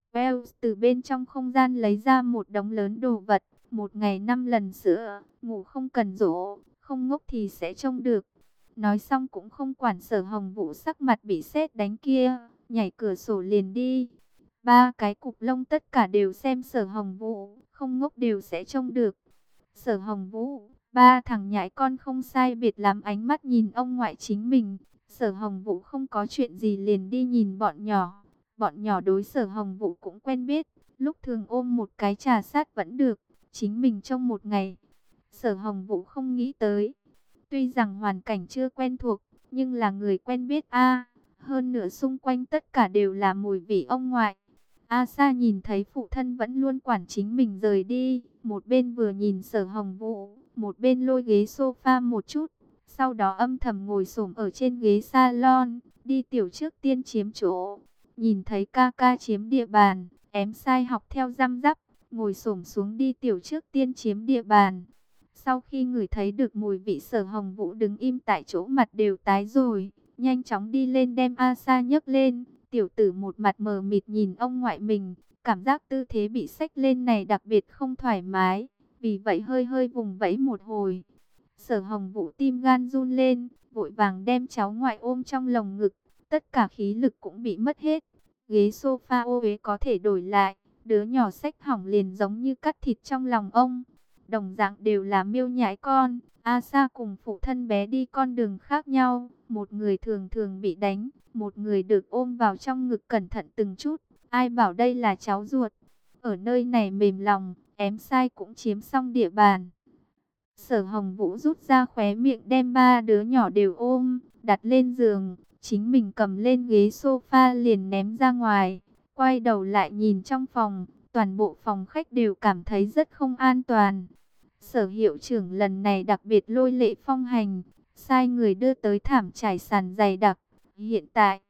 Wells từ bên trong không gian lấy ra một đống lớn đồ vật. Một ngày 5 lần sữa, ngủ không cần dỗ, không ngốc thì sẽ trông được. Nói xong cũng không quản Sở Hồng Vũ sắc mặt bị sét đánh kia, nhảy cửa sổ liền đi. Ba cái cục lông tất cả đều xem Sở Hồng Vũ, không ngốc đều sẽ trông được. Sở Hồng Vũ, ba thằng nhãi con không sai biệt lắm ánh mắt nhìn ông ngoại chính mình. Sở Hồng Vũ không có chuyện gì liền đi nhìn bọn nhỏ. Bọn nhỏ đối Sở Hồng Vũ cũng quen biết, lúc thường ôm một cái trà sát vẫn được, chính mình trong một ngày. Sở Hồng Vũ không nghĩ tới, tuy rằng hoàn cảnh chưa quen thuộc, nhưng là người quen biết a. Hơn nữa xung quanh tất cả đều là mùi vị ông ngoại. A Sa nhìn thấy phụ thân vẫn luôn quản chính mình rời đi, một bên vừa nhìn Sở Hồng Vũ, một bên lôi ghế sofa một chút, sau đó âm thầm ngồi xổm ở trên ghế salon, đi tiểu trước tiên chiếm chỗ. Nhìn thấy ca ca chiếm địa bàn, ém sai học theo răm rắp, ngồi xổm xuống đi tiểu trước tiên chiếm địa bàn. Sau khi ngửi thấy được mùi vị, Sở Hồng Vũ đứng im tại chỗ, mặt đều tái rồi, nhanh chóng đi lên đem A Sa nhấc lên. Tiểu tử một mặt mờ mịt nhìn ông ngoại mình, cảm giác tư thế bị xách lên này đặc biệt không thoải mái, vì vậy hơi hơi vùng vẫy một hồi. Sở Hồng Vũ tim gan run lên, vội vàng đem cháu ngoại ôm trong lồng ngực, tất cả khí lực cũng bị mất hết. Ghế sofa ô uế có thể đổi lại, đứa nhỏ xách hỏng liền giống như cắt thịt trong lòng ông. Đồng dạng đều là miêu nhãi con, A Sa cùng phụ thân bé đi con đường khác nhau, một người thường thường bị đánh, một người được ôm vào trong ngực cẩn thận từng chút. Ai bảo đây là cháu ruột, ở nơi này mềm lòng, ém sai cũng chiếm xong địa bàn. Sở Hồng Vũ rút ra khóe miệng đem ba đứa nhỏ đều ôm, đặt lên giường, chính mình cầm lên ghế sofa liền ném ra ngoài. Quay đầu lại nhìn trong phòng, toàn bộ phòng khách đều cảm thấy rất không an toàn. Sở hiệu trưởng lần này đặc biệt lôi lệ phong hành, sai người đưa tới thảm trải sàn dày đặc. Hiện tại,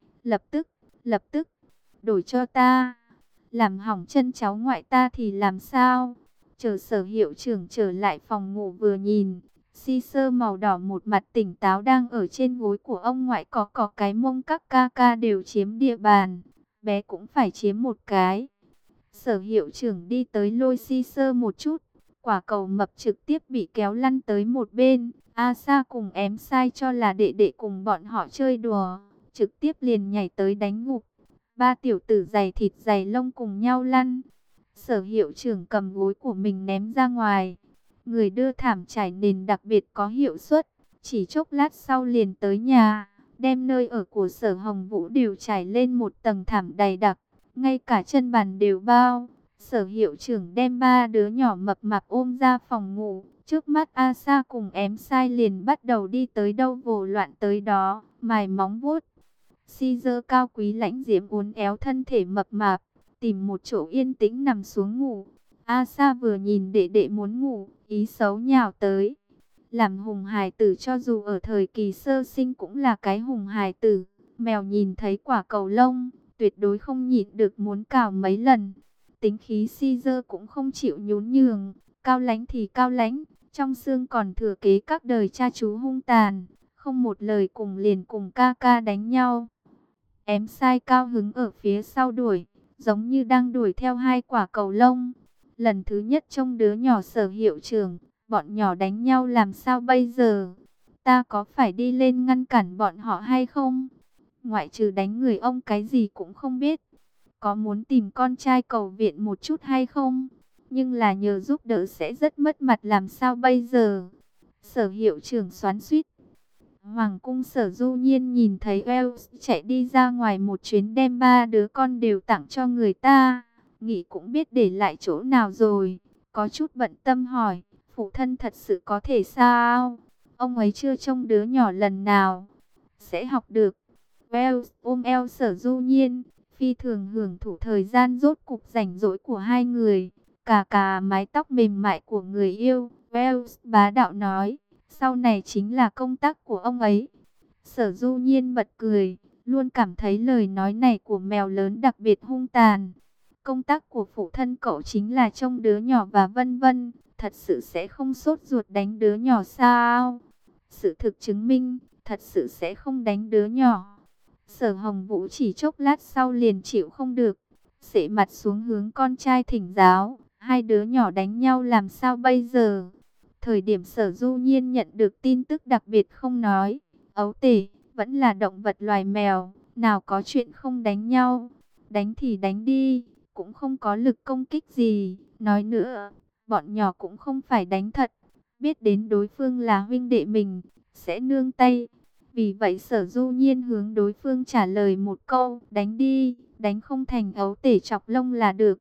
lập tức, đổi cho ta. Làm hỏng chân cháu ngoại ta thì làm sao? Chờ sở hiệu trưởng trở lại phòng ngủ vừa nhìn, si sơ màu đỏ một mặt tỉnh táo đang ở trên gối của ông ngoại, có cái mông các ca ca đều chiếm địa bàn, bé cũng phải chiếm một cái. Sở hiệu trưởng đi tới lôi si sơ một chút, quả cầu mập trực tiếp bị kéo lăn tới một bên. A Sa cùng ém sai cho là đệ đệ cùng bọn họ chơi đùa, trực tiếp liền nhảy tới đánh ngục. Ba tiểu tử dày thịt dày lông cùng nhau lăn. Sở hiệu trưởng cầm gối của mình ném ra ngoài. Người đưa thảm trải nền đặc biệt có hiệu suất. Chỉ chốc lát sau liền tới nhà, đem nơi ở của Sở Hồng Vũ đều trải lên một tầng thảm dày đặc, ngay cả chân bàn đều bao. Sở hiệu trưởng đem ba đứa nhỏ mập mạp ôm ra phòng ngủ. Trước mắt A Sa cùng ém sai liền bắt đầu đi tới đâu vồ loạn tới đó, mài móng vuốt. Caesar cao quý lãnh diễm uốn éo thân thể mập mạp, tìm một chỗ yên tĩnh nằm xuống ngủ. A Sa vừa nhìn đệ đệ muốn ngủ, ý xấu nhào tới. Làm hùng hài tử cho dù ở thời kỳ sơ sinh cũng là cái hùng hài tử. Mèo nhìn thấy quả cầu lông, tuyệt đối không nhịn được muốn cào mấy lần. Tính khí Caesar cũng không chịu nhún nhường, cao lãnh thì cao lãnh, trong xương còn thừa kế các đời cha chú hung tàn, không một lời cùng liền cùng ca ca đánh nhau. Ém sai cao hứng ở phía sau đuổi, giống như đang đuổi theo hai quả cầu lông. Lần thứ nhất trông đứa nhỏ sở hiệu trưởng, bọn nhỏ đánh nhau làm sao bây giờ? Ta có phải đi lên ngăn cản bọn họ hay không? Ngoại trừ đánh người ông cái gì cũng không biết. Có muốn tìm con trai cầu viện một chút hay không? Nhưng là nhờ giúp đỡ sẽ rất mất mặt làm sao bây giờ? Sở hiệu trưởng xoắn xuýt. Hoàng cung Sở Du Nhiên nhìn thấy Wells chạy đi ra ngoài một chuyến đem ba đứa con đều tặng cho người ta, nghĩ cũng biết để lại chỗ nào rồi, có chút bận tâm hỏi, phụ thân thật sự có thể sao? Ông ấy chưa trông đứa nhỏ lần nào, sẽ học được. Wells ôm eo Sở Du Nhiên, phi thường hưởng thụ thời gian rốt cục rảnh rỗi của hai người, cà cà mái tóc mềm mại của người yêu. Wells bá đạo nói, sau này chính là công tác của ông ấy. Sở Du Nhiên bật cười, luôn cảm thấy lời nói này của mèo lớn đặc biệt hung tàn. Công tác của phụ thân cậu chính là trông đứa nhỏ và vân vân, thật sự sẽ không sốt ruột đánh đứa nhỏ sao? Sự thực chứng minh, thật sự sẽ không đánh đứa nhỏ. Sở Hồng Vũ chỉ chốc lát sau liền chịu không được. Sệ mặt xuống hướng con trai thỉnh giáo, hai đứa nhỏ đánh nhau làm sao bây giờ? Thời điểm Sở Du Nhiên nhận được tin tức đặc biệt không nói, ấu tể, vẫn là động vật loài mèo, nào có chuyện không đánh nhau, đánh thì đánh đi, cũng không có lực công kích gì, nói nữa, bọn nhỏ cũng không phải đánh thật, biết đến đối phương là huynh đệ mình, sẽ nương tay. Vì vậy Sở Du Nhiên hướng đối phương trả lời một câu, đánh đi, đánh không thành ấu tể chọc lông là được.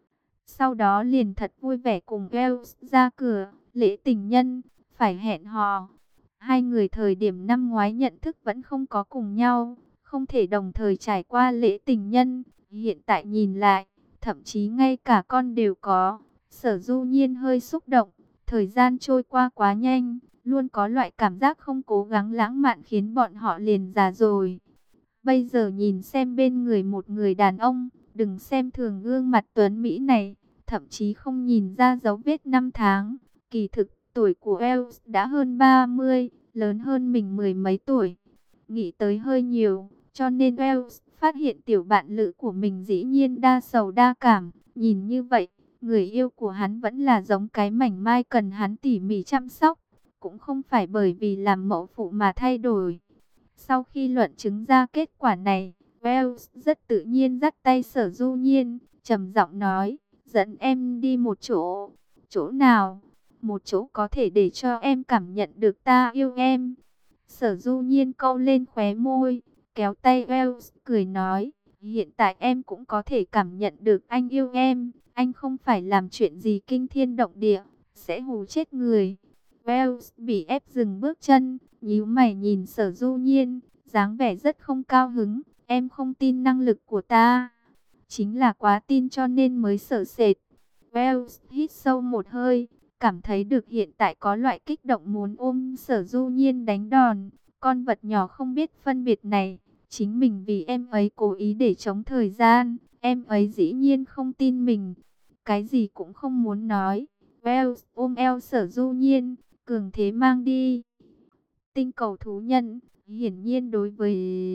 Sau đó liền thật vui vẻ cùng Wells ra cửa, lễ tình nhân, phải hẹn hò. Hai người thời điểm năm ngoái nhận thức vẫn không có cùng nhau, không thể đồng thời trải qua lễ tình nhân. Hiện tại nhìn lại, thậm chí ngay cả con đều có. Sở Du Nhiên hơi xúc động, thời gian trôi qua quá nhanh, luôn có loại cảm giác không cố gắng lãng mạn khiến bọn họ liền già rồi. Bây giờ nhìn xem bên người một người đàn ông, đừng xem thường gương mặt tuấn Mỹ này, thậm chí không nhìn ra dấu vết năm tháng. Kỳ thực, tuổi của Els đã hơn 30, lớn hơn mình mười mấy tuổi. Nghĩ tới hơi nhiều, cho nên Els phát hiện tiểu bạn lữ của mình dĩ nhiên đa sầu đa cảm. Nhìn như vậy, người yêu của hắn vẫn là giống cái mảnh mai cần hắn tỉ mỉ chăm sóc. Cũng không phải bởi vì làm mẫu phụ mà thay đổi. Sau khi luận chứng ra kết quả này, Wells rất tự nhiên dắt tay Sở Du Nhiên, trầm giọng nói, dẫn em đi một chỗ. Chỗ nào? Một chỗ có thể để cho em cảm nhận được ta yêu em. Sở Du Nhiên câu lên khóe môi, kéo tay Wells, cười nói, hiện tại em cũng có thể cảm nhận được anh yêu em. Anh không phải làm chuyện gì kinh thiên động địa, sẽ hù chết người. Wells bị ép dừng bước chân, nhíu mày nhìn Sở Du Nhiên, dáng vẻ rất không cao hứng. Em không tin năng lực của ta, chính là quá tin cho nên mới sợ sệt. Wells hít sâu một hơi, cảm thấy được hiện tại có loại kích động muốn ôm Sở Du Nhiên đánh đòn. Con vật nhỏ không biết phân biệt này, chính mình vì em ấy cố ý để chống thời gian, em ấy dĩ nhiên không tin mình, cái gì cũng không muốn nói. Wells ôm eo Sở Du Nhiên, cường thế mang đi. Tinh cầu thú nhân, hiển nhiên đối với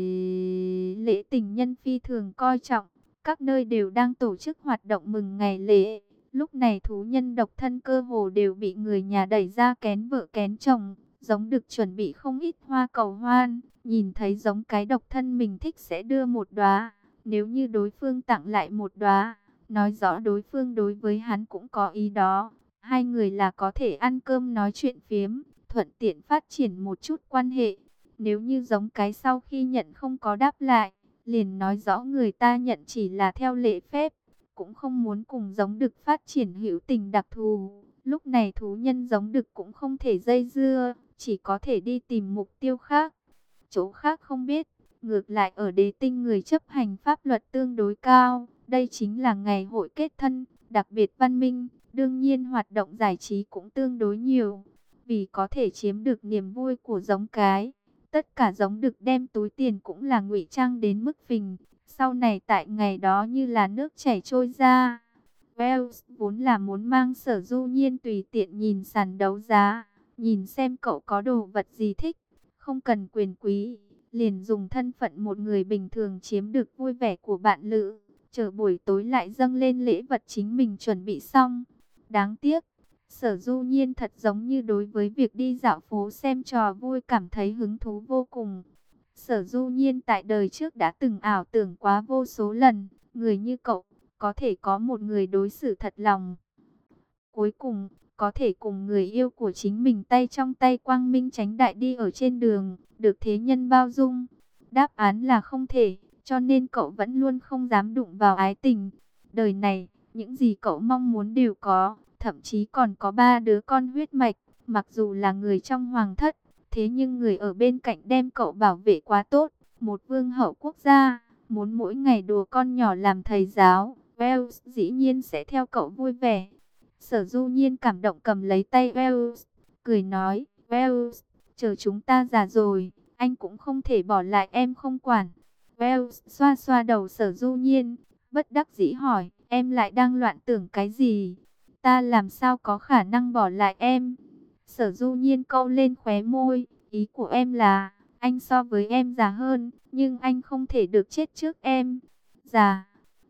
lễ tình nhân phi thường coi trọng, các nơi đều đang tổ chức hoạt động mừng ngày lễ. Lúc này thú nhân độc thân cơ hồ đều bị người nhà đẩy ra kén vợ kén chồng, giống được chuẩn bị không ít hoa cầu hoan, nhìn thấy giống cái độc thân mình thích sẽ đưa một đóa, nếu như đối phương tặng lại một đóa, nói rõ đối phương đối với hắn cũng có ý đó. Hai người là có thể ăn cơm nói chuyện phiếm, thuận tiện phát triển một chút quan hệ. Nếu như giống cái sau khi nhận không có đáp lại, liền nói rõ người ta nhận chỉ là theo lễ phép, cũng không muốn cùng giống đực phát triển hữu tình đặc thù. Lúc này thú nhân giống đực cũng không thể dây dưa, chỉ có thể đi tìm mục tiêu khác. Chỗ khác không biết, ngược lại ở đế tinh người chấp hành pháp luật tương đối cao. Đây chính là ngày hội kết thân, đặc biệt văn minh, đương nhiên hoạt động giải trí cũng tương đối nhiều. Vì có thể chiếm được niềm vui của giống cái, tất cả giống đực đem túi tiền cũng là ngụy trang đến mức phình. Sau này tại ngày đó như là nước chảy trôi ra. Wells vốn là muốn mang Sở Du Nhiên tùy tiện nhìn sàn đấu giá, nhìn xem cậu có đồ vật gì thích, không cần quyền quý, liền dùng thân phận một người bình thường chiếm được vui vẻ của bạn lữ, chờ buổi tối lại dâng lên lễ vật chính mình chuẩn bị xong. Đáng tiếc, Sở Du Nhiên thật giống như đối với việc đi dạo phố xem trò vui cảm thấy hứng thú vô cùng. Sở Du Nhiên tại đời trước đã từng ảo tưởng quá vô số lần, người như cậu, có thể có một người đối xử thật lòng. Cuối cùng, có thể cùng người yêu của chính mình tay trong tay quang minh chánh đại đi ở trên đường, được thế nhân bao dung. Đáp án là không thể, cho nên cậu vẫn luôn không dám đụng vào ái tình. Đời này, những gì cậu mong muốn đều có, thậm chí còn có 3 đứa con huyết mạch, mặc dù là người trong hoàng thất, thế nhưng người ở bên cạnh đem cậu bảo vệ quá tốt, một vương hậu quốc gia, muốn mỗi ngày đùa con nhỏ làm thầy giáo. Wells dĩ nhiên sẽ theo cậu vui vẻ. Sở Du Nhiên cảm động cầm lấy tay Wells, cười nói, Wells, chờ chúng ta già rồi, anh cũng không thể bỏ lại em không quản. Wells xoa xoa đầu Sở Du Nhiên, bất đắc dĩ hỏi, em lại đang loạn tưởng cái gì? Ta làm sao có khả năng bỏ lại em? Sở Du Nhiên câu lên khóe môi, ý của em là, anh so với em già hơn, nhưng anh không thể được chết trước em. Già?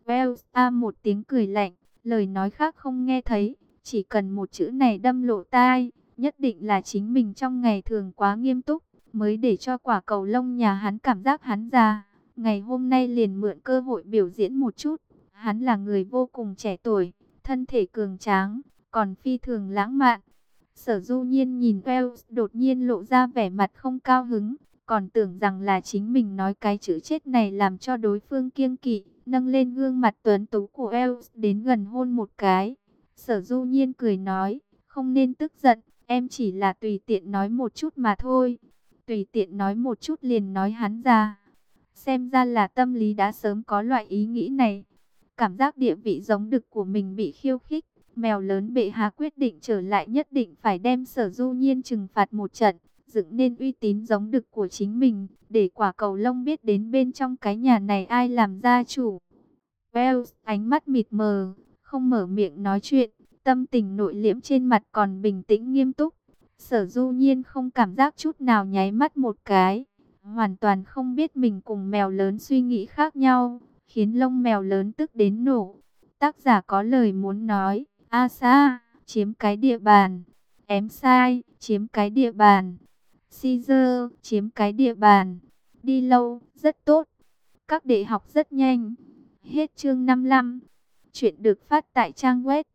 Wells một tiếng cười lạnh, lời nói khác không nghe thấy, chỉ cần một chữ này đâm lỗ tai, nhất định là chính mình trong ngày thường quá nghiêm túc, mới để cho quả cầu lông nhà hắn cảm giác hắn già. Ngày hôm nay liền mượn cơ hội biểu diễn một chút, hắn là người vô cùng trẻ tuổi, thân thể cường tráng, còn phi thường lãng mạn. Sở Du Nhiên nhìn Wells đột nhiên lộ ra vẻ mặt không cao hứng, còn tưởng rằng là chính mình nói cái chữ chết này làm cho đối phương kiêng kỵ, nâng lên gương mặt tuấn tú của Wells đến gần hôn một cái. Sở Du Nhiên cười nói, không nên tức giận, em chỉ là tùy tiện nói một chút mà thôi. Tùy tiện nói một chút liền nói hắn già. Xem ra là tâm lý đã sớm có loại ý nghĩ này. Cảm giác địa vị giống đực của mình bị khiêu khích. Mèo lớn bệ hạ quyết định trở lại, nhất định phải đem Sở Du Nhiên trừng phạt một trận, dựng nên uy tín giống đực của chính mình, để quả cầu lông biết đến bên trong cái nhà này ai làm gia chủ. Wells ánh mắt mịt mờ, không mở miệng nói chuyện, tâm tình nội liễm trên mặt còn bình tĩnh nghiêm túc. Sở Du Nhiên không cảm giác chút nào, nháy mắt một cái, hoàn toàn không biết mình cùng mèo lớn suy nghĩ khác nhau, khiến lông mèo lớn tức đến nổ. Tác giả có lời muốn nói, Asa, chiếm cái địa bàn. Em sai, chiếm cái địa bàn. Caesar, chiếm cái địa bàn. Đi lâu, rất tốt. Các đệ học rất nhanh. Hết chương 55. Chuyện được phát tại trang web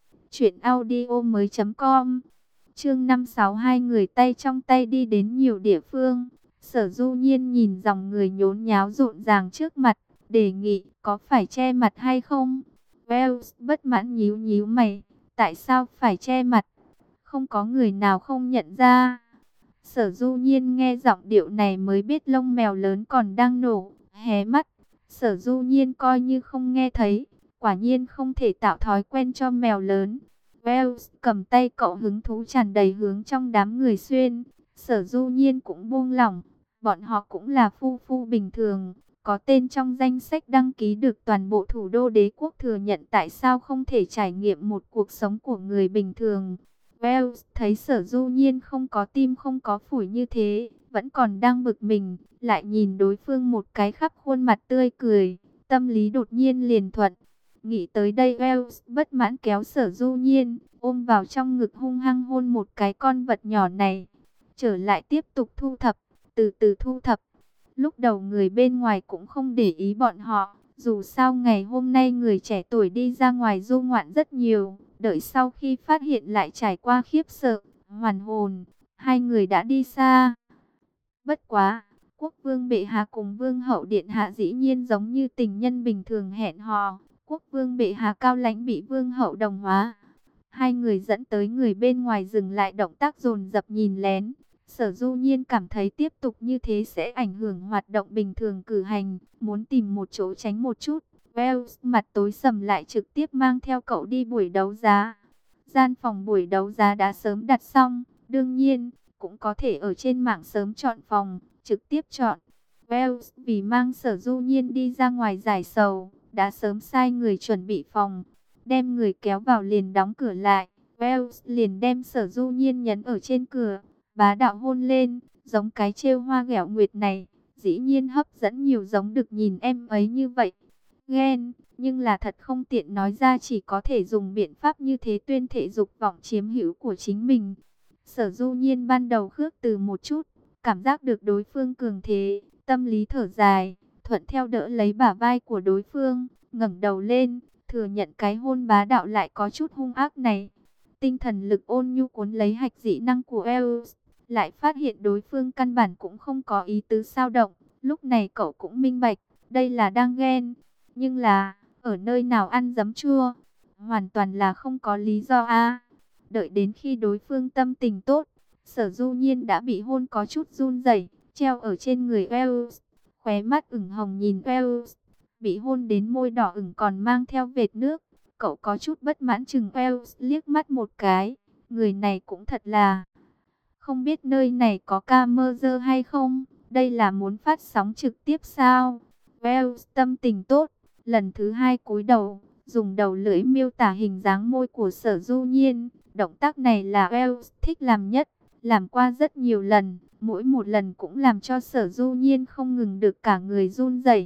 truyệnaudiomoi.com. Chương 56, hai người tay trong tay đi đến nhiều địa phương. Sở Du Nhiên nhìn dòng người nhốn nháo rộn ràng trước mặt, đề nghị có phải che mặt hay không? Wells bất mãn nhíu nhíu mày, tại sao phải che mặt? Không có người nào không nhận ra. Sở Du Nhiên nghe giọng điệu này mới biết lông mèo lớn còn đang nổ, hé mắt. Sở Du Nhiên coi như không nghe thấy, quả nhiên không thể tạo thói quen cho mèo lớn. Wells cầm tay cậu hứng thú tràn đầy hướng trong đám người xuyên. Sở Du Nhiên cũng buông lỏng, bọn họ cũng là phu phu bình thường, có tên trong danh sách đăng ký được toàn bộ thủ đô đế quốc thừa nhận, tại sao không thể trải nghiệm một cuộc sống của người bình thường. Wells thấy Sở Du Nhiên không có tim không có phổi như thế, vẫn còn đang bực mình, lại nhìn đối phương một cái khắp khuôn mặt tươi cười, tâm lý đột nhiên liền thuận. Nghĩ tới đây Wells bất mãn kéo Sở Du Nhiên, ôm vào trong ngực hung hăng hôn một cái con vật nhỏ này. Trở lại tiếp tục thu thập, từ từ thu thập. Lúc đầu người bên ngoài cũng không để ý bọn họ, dù sao ngày hôm nay người trẻ tuổi đi ra ngoài du ngoạn rất nhiều. Đợi sau khi phát hiện lại trải qua khiếp sợ, hoàn hồn, hai người đã đi xa. Bất quá, quốc vương bệ hạ cùng vương hậu điện hạ dĩ nhiên giống như tình nhân bình thường hẹn hò. Quốc vương bệ hạ cao lãnh bị vương hậu đồng hóa. Hai người dẫn tới người bên ngoài dừng lại động tác dồn dập nhìn lén. Sở Du Nhiên cảm thấy tiếp tục như thế sẽ ảnh hưởng hoạt động bình thường cử hành, muốn tìm một chỗ tránh một chút. Wells mặt tối sầm lại trực tiếp mang theo cậu đi buổi đấu giá. Gian phòng buổi đấu giá đã sớm đặt xong, đương nhiên, cũng có thể ở trên mạng sớm chọn phòng, trực tiếp chọn. Wells vì mang Sở Du Nhiên đi ra ngoài giải sầu, đã sớm sai người chuẩn bị phòng, đem người kéo vào liền đóng cửa lại. Wells liền đem Sở Du Nhiên nhấn ở trên cửa, bá đạo hôn lên, giống cái trêu hoa ghẹo nguyệt này, dĩ nhiên hấp dẫn nhiều giống được nhìn em ấy như vậy. Ghen, nhưng là thật không tiện nói ra, chỉ có thể dùng biện pháp như thế tuyên thệ dục vọng chiếm hữu của chính mình. Sở Du Nhiên ban đầu khước từ một chút, cảm giác được đối phương cường thế, tâm lý thở dài, thuận theo đỡ lấy bả vai của đối phương, ngẩng đầu lên, thừa nhận cái hôn bá đạo lại có chút hung ác này. Tinh thần lực ôn nhu cuốn lấy hạch dị năng của Els, lại phát hiện đối phương căn bản cũng không có ý tứ dao động. Lúc này cậu cũng minh bạch, đây là đang ghen, nhưng là ở nơi nào ăn giấm chua, hoàn toàn là không có lý do a. Đợi đến khi đối phương tâm tình tốt, Sở Du Nhiên đã bị hôn có chút run rẩy, treo ở trên người Els, khóe mắt ửng hồng nhìn Els, bị hôn đến môi đỏ ửng còn mang theo vệt nước. Cậu có chút bất mãn chừng Els liếc mắt một cái, người này cũng thật là không biết nơi này có camera hay không, đây là muốn phát sóng trực tiếp sao? Els tâm tình tốt, lần thứ hai cúi đầu, dùng đầu lưỡi miêu tả hình dáng môi của Sở Du Nhiên. Động tác này là Els thích làm nhất, làm qua rất nhiều lần, mỗi một lần cũng làm cho Sở Du Nhiên không ngừng được cả người run rẩy.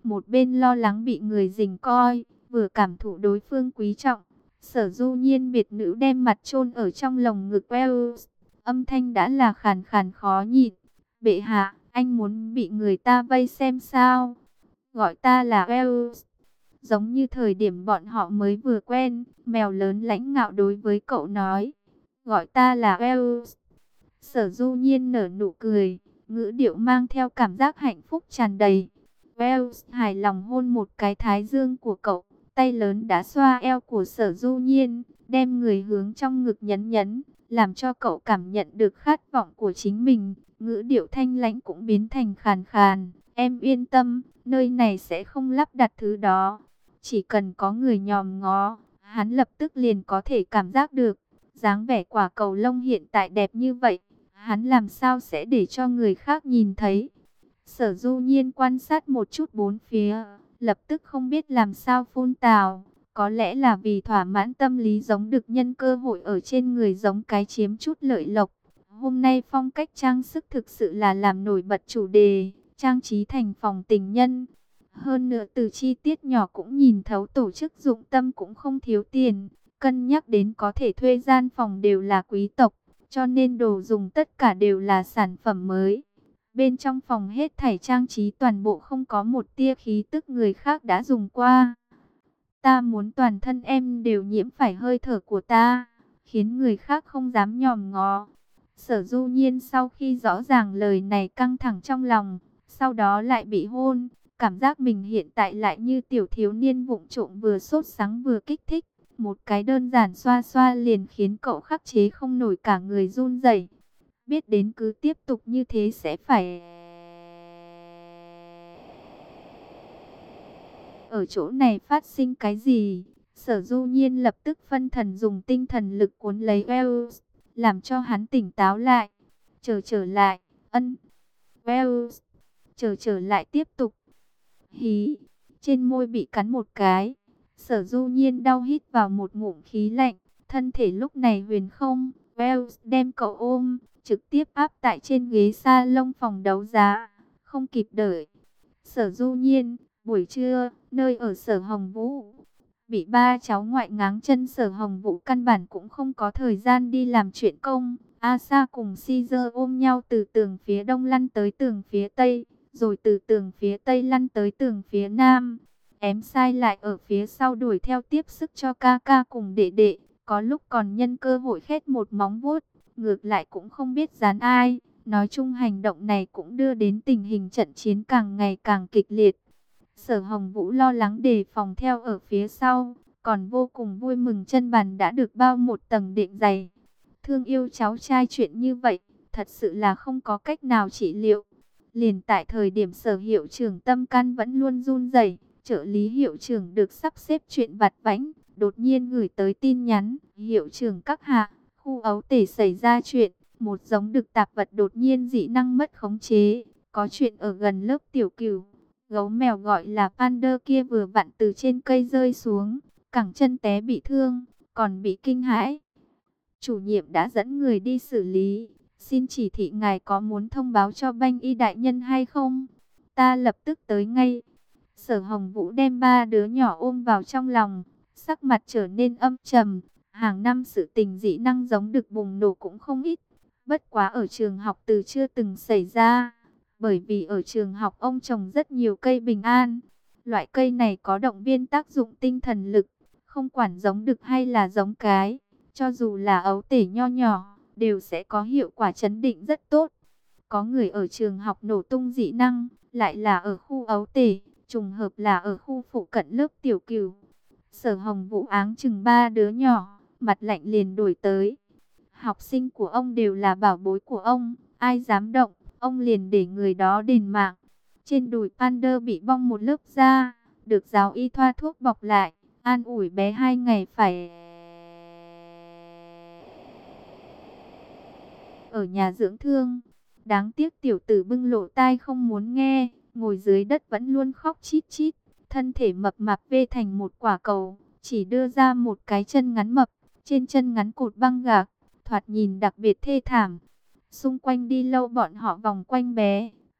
một bên lo lắng bị người giằng coi, vừa cảm thụ đối phương quý trọng. Sở Du Nhiên biệt nữ đem mặt chôn ở trong lồng ngực Wells, âm thanh đã là khàn khàn khó nhịn. Bệ hạ, anh muốn bị người ta vây xem sao? Gọi ta là Wells. Giống như thời điểm bọn họ mới vừa quen, mèo lớn lãnh ngạo đối với cậu nói. Gọi ta là Wells. Sở Du Nhiên nở nụ cười, ngữ điệu mang theo cảm giác hạnh phúc tràn đầy. Wells hài lòng hôn một cái thái dương của cậu, tay lớn đã xoa eo của Sở Du Nhiên, đem người hướng trong ngực nhấn nhấn, làm cho cậu cảm nhận được khát vọng của chính mình. Ngữ điệu thanh lãnh cũng biến thành khàn khàn. Em yên tâm, nơi này sẽ không lắp đặt thứ đó. Chỉ cần có người nhòm ngó, hắn lập tức liền có thể cảm giác được. Dáng vẻ quả cầu lông hiện tại đẹp như vậy, hắn làm sao sẽ để cho người khác nhìn thấy. Sở Du Nhiên quan sát một chút bốn phía, lập tức không biết làm sao phun tào. Có lẽ là vì thỏa mãn tâm lý giống được nhân cơ hội ở trên người giống cái chiếm chút lợi lộc. Hôm nay phong cách trang sức thực sự là làm nổi bật chủ đề, trang trí thành phòng tình nhân. Hơn nữa từ chi tiết nhỏ cũng nhìn thấu tổ chức dụng tâm cũng không thiếu tiền. Cân nhắc đến có thể thuê gian phòng đều là quý tộc, cho nên đồ dùng tất cả đều là sản phẩm mới. Bên trong phòng hết thảy trang trí toàn bộ không có một tia khí tức người khác đã dùng qua. Ta muốn toàn thân em đều nhiễm phải hơi thở của ta, khiến người khác không dám nhòm ngó. Sở Du Nhiên sau khi rõ ràng lời này căng thẳng trong lòng, sau đó lại bị hôn. Cảm giác mình hiện tại lại như tiểu thiếu niên vụng trộm vừa sốt sắng vừa kích thích. Một cái đơn giản xoa xoa liền khiến cậu khắc chế không nổi cả người run rẩy. Biết đến cứ tiếp tục như thế sẽ phải... Ở chỗ này phát sinh cái gì? Sở Du Nhiên lập tức phân thần dùng tinh thần lực cuốn lấy Wells, làm cho hắn tỉnh táo lại. Trở lại, Wells, trở lại tiếp tục. Hí, trên môi bị cắn một cái. Sở Du Nhiên đau hít vào một ngụm khí lạnh, thân thể lúc này huyền không. Wells đem cậu ôm, trực tiếp áp tại trên ghế salon phòng đấu giá, không kịp đợi. Sở Du Nhiên, buổi trưa, nơi ở Sở Hồng Vũ. Bị ba cháu ngoại ngáng chân, Sở Hồng Vũ căn bản cũng không có thời gian đi làm chuyện công. Asa cùng Caesar ôm nhau từ tường phía đông lăn tới tường phía tây, rồi từ tường phía tây lăn tới tường phía nam. Ém sai lại ở phía sau đuổi theo tiếp sức cho ca ca cùng đệ đệ, có lúc còn nhân cơ hội khét một móng vuốt, ngược lại cũng không biết dán ai. Nói chung hành động này cũng đưa đến tình hình trận chiến càng ngày càng kịch liệt. Sở Hồng Vũ lo lắng đề phòng theo ở phía sau, còn vô cùng vui mừng chân bàn đã được bao một tầng đệm dày. Thương yêu cháu trai chuyện như vậy, thật sự là không có cách nào trị liệu. Liền tại thời điểm Sở hiệu trưởng tâm can vẫn luôn run rẩy, trợ lý hiệu trưởng được sắp xếp chuyện vặt vãnh, đột nhiên gửi tới tin nhắn: hiệu trưởng các hạ, khu ấu tể xảy ra chuyện, một giống đực tạp vật đột nhiên dị năng mất khống chế, có chuyện ở gần lớp tiểu cửu. Gấu mèo gọi là Panda kia vừa vặn từ trên cây rơi xuống, cẳng chân té bị thương, còn bị kinh hãi. Chủ nhiệm đã dẫn người đi xử lý, xin chỉ thị ngài có muốn thông báo cho banh y đại nhân hay không? Ta lập tức tới ngay. Sở Hồng Vũ đem ba đứa nhỏ ôm vào trong lòng, sắc mặt trở nên âm trầm. Hàng năm sự tình dị năng giống đực bùng nổ cũng không ít, bất quá ở trường học từ chưa từng xảy ra. Bởi vì ở trường học ông trồng rất nhiều cây bình an. Loại cây này có động viên tác dụng tinh thần lực, không quản giống đực hay là giống cái, cho dù là ấu tể nho nhỏ, đều sẽ có hiệu quả chấn định rất tốt. Có người ở trường học nổ tung dị năng, lại là ở khu ấu tể, trùng hợp là ở khu phụ cận lớp tiểu cửu. Sở Hồng Vũ áng chừng ba đứa nhỏ, mặt lạnh liền đổi tới. Học sinh của ông đều là bảo bối của ông, ai dám động, ông liền để người đó đền mạng. Trên đùi Panda bị bong một lớp da, được giáo y thoa thuốc bọc lại, an ủi bé 2 ngày phải ở nhà dưỡng thương. Đáng tiếc tiểu tử bưng lỗ tai không muốn nghe, ngồi dưới đất vẫn luôn khóc chít chít, thân thể mập mạp vê thành một quả cầu, chỉ đưa ra một cái chân ngắn mập, trên chân ngắn cột băng gạc, thoạt nhìn đặc biệt thê thảm. Xung quanh đi lâu bọn họ vòng quanh bé,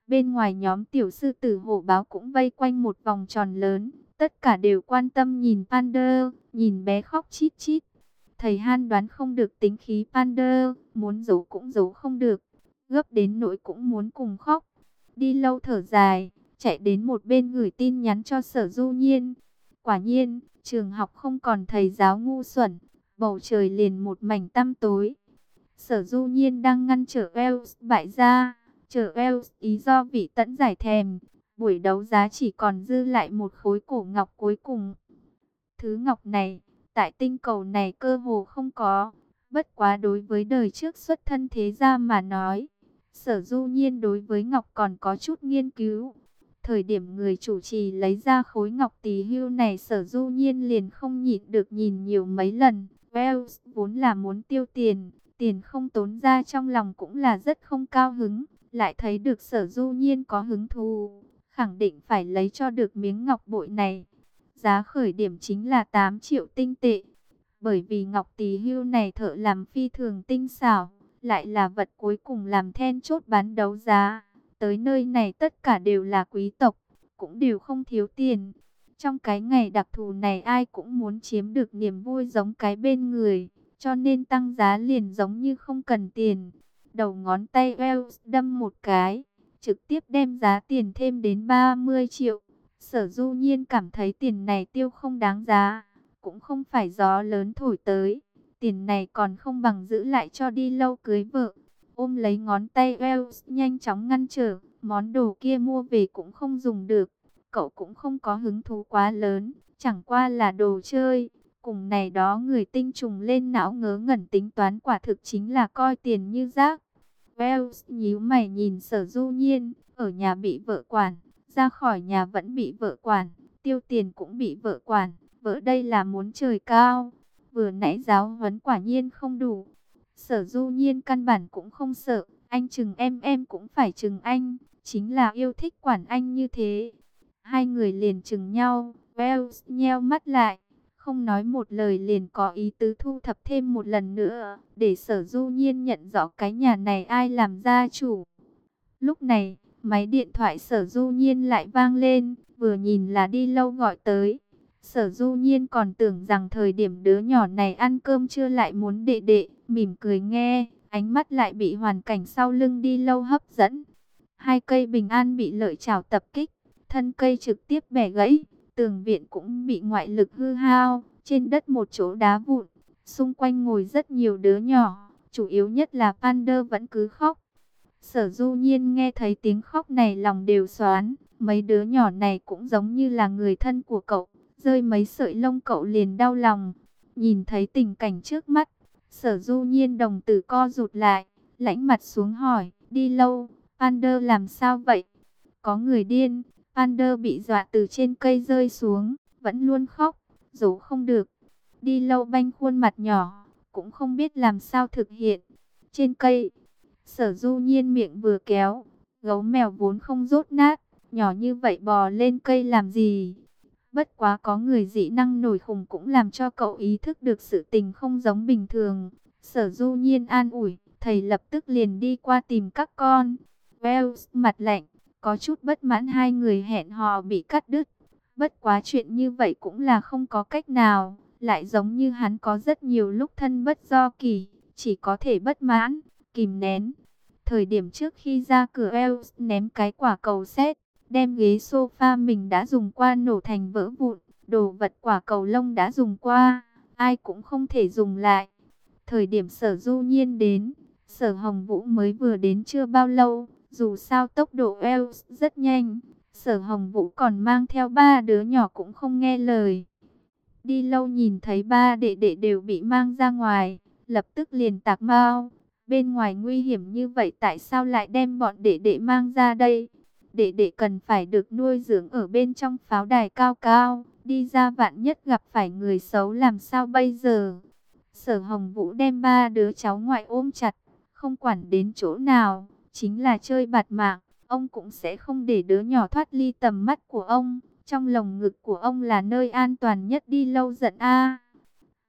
Bên ngoài nhóm tiểu sư tử hổ báo cũng vây quanh một vòng tròn lớn. Tất cả đều quan tâm nhìn Pander, nhìn bé khóc chít chít. Thầy Han đoán không được tính khí Pander, muốn giấu cũng giấu không được. Gấp đến nỗi cũng muốn cùng khóc. Đi lâu thở dài, chạy đến một bên gửi tin nhắn cho Sở Du Nhiên. Quả nhiên, trường học không còn thầy giáo ngu xuẩn, bầu trời liền một mảnh tăm tối. Sở Du Nhiên đang ngăn trở Wells bại gia, chờ Wells ý do vị tẫn giải thèm. Buổi đấu giá chỉ còn dư lại một khối cổ ngọc cuối cùng. Thứ ngọc này, tại tinh cầu này cơ hồ không có. Bất quá đối với đời trước xuất thân thế gia mà nói, Sở Du Nhiên đối với ngọc còn có chút nghiên cứu. Thời điểm người chủ trì lấy ra khối ngọc tỳ hưu này, Sở Du Nhiên liền không nhịn được nhìn nhiều mấy lần. Wells vốn là muốn tiêu tiền, tiền không tốn ra trong lòng cũng là rất không cao hứng. Lại thấy được Sở Du Nhiên có hứng thú, khẳng định phải lấy cho được miếng ngọc bội này. Giá khởi điểm chính là 8 triệu tinh tệ. Bởi vì ngọc tỳ hưu này thợ làm phi thường tinh xảo, lại là vật cuối cùng làm then chốt bán đấu giá. Tới nơi này tất cả đều là quý tộc, cũng đều không thiếu tiền. Trong cái ngày đặc thù này ai cũng muốn chiếm được niềm vui giống cái bên người, cho nên tăng giá liền giống như không cần tiền. Đầu ngón tay Wells đâm một cái, trực tiếp đem giá tiền thêm đến 30 triệu. Sở Du Nhiên cảm thấy tiền này tiêu không đáng giá, cũng không phải gió lớn thổi tới. Tiền này còn không bằng giữ lại cho đi lâu cưới vợ. Ôm lấy ngón tay Wells nhanh chóng ngăn trở, món đồ kia mua về cũng không dùng được. Cậu cũng không có hứng thú quá lớn, chẳng qua là đồ chơi. Cùng này đó người tinh trùng lên não ngớ ngẩn tính toán, quả thực chính là coi tiền như rác. Wells nhíu mày nhìn Sở Du Nhiên, ở nhà bị vợ quản, ra khỏi nhà vẫn bị vợ quản, tiêu tiền cũng bị vợ quản, vợ đây là muốn trời cao. Vừa nãy giáo huấn quả nhiên không đủ. Sở Du Nhiên căn bản cũng không sợ, anh chừng em cũng phải chừng anh, chính là yêu thích quản anh như thế. Hai người liền chừng nhau, Wells nheo mắt lại, không nói một lời liền có ý tứ thu thập thêm một lần nữa, để Sở Du Nhiên nhận rõ cái nhà này ai làm gia chủ. Lúc này, máy điện thoại Sở Du Nhiên lại vang lên, vừa nhìn là đi lâu gọi tới. Sở Du Nhiên còn tưởng rằng thời điểm đứa nhỏ này ăn cơm trưa lại muốn đệ đệ, mỉm cười nghe, ánh mắt lại bị hoàn cảnh sau lưng đi lâu hấp dẫn. Hai cây bình an bị lợi chảo tập kích, thân cây trực tiếp bẻ gãy, tường viện cũng bị ngoại lực hư hao, trên đất một chỗ đá vụn, xung quanh ngồi rất nhiều đứa nhỏ, chủ yếu nhất là Pander vẫn cứ khóc. Sở Du Nhiên nghe thấy tiếng khóc này lòng đều xoắn, mấy đứa nhỏ này cũng giống như là người thân của cậu, rơi mấy sợi lông cậu liền đau lòng. Nhìn thấy tình cảnh trước mắt, Sở Du Nhiên đồng tử co rụt lại, lãnh mặt xuống hỏi, đi lâu, Pander làm sao vậy? Có người điên, Pander bị dọa từ trên cây rơi xuống, vẫn luôn khóc, giấu không được. Đi lâu banh khuôn mặt nhỏ, cũng không biết làm sao thực hiện. Trên cây, Sở Du Nhiên miệng vừa kéo, gấu mèo vốn không dốt nát, nhỏ như vậy bò lên cây làm gì? Bất quá có người dị năng nổi khủng cũng làm cho cậu ý thức được sự tình không giống bình thường. Sở Du Nhiên an ủi, thầy lập tức liền đi qua tìm các con. Wells mặt lạnh, có chút bất mãn hai người hẹn hò bị cắt đứt. Bất quá chuyện như vậy cũng là không có cách nào, lại giống như hắn có rất nhiều lúc thân bất do kỳ, chỉ có thể bất mãn, kìm nén. Thời điểm trước khi ra cửa Wells ném cái quả cầu sét, đem ghế sofa mình đã dùng qua nổ thành vỡ vụn, đồ vật quả cầu lông đã dùng qua, ai cũng không thể dùng lại. Thời điểm Sở Du Nhiên đến, Sở Hồng Vũ mới vừa đến chưa bao lâu, dù sao tốc độ Wells rất nhanh, Sở Hồng Vũ còn mang theo ba đứa nhỏ cũng không nghe lời. Đi lâu nhìn thấy ba đệ đệ đều bị mang ra ngoài, lập tức liền tạc mau. Bên ngoài nguy hiểm như vậy tại sao lại đem bọn đệ đệ mang ra đây? Đệ đệ cần phải được nuôi dưỡng ở bên trong pháo đài cao cao, đi ra vạn nhất gặp phải người xấu làm sao bây giờ? Sở Hồng Vũ đem ba đứa cháu ngoại ôm chặt, không quản đến chỗ nào, chính là chơi bạt mạng, ông cũng sẽ không để đứa nhỏ thoát ly tầm mắt của ông. Trong lồng ngực của ông là nơi an toàn nhất. Đi lâu giận a.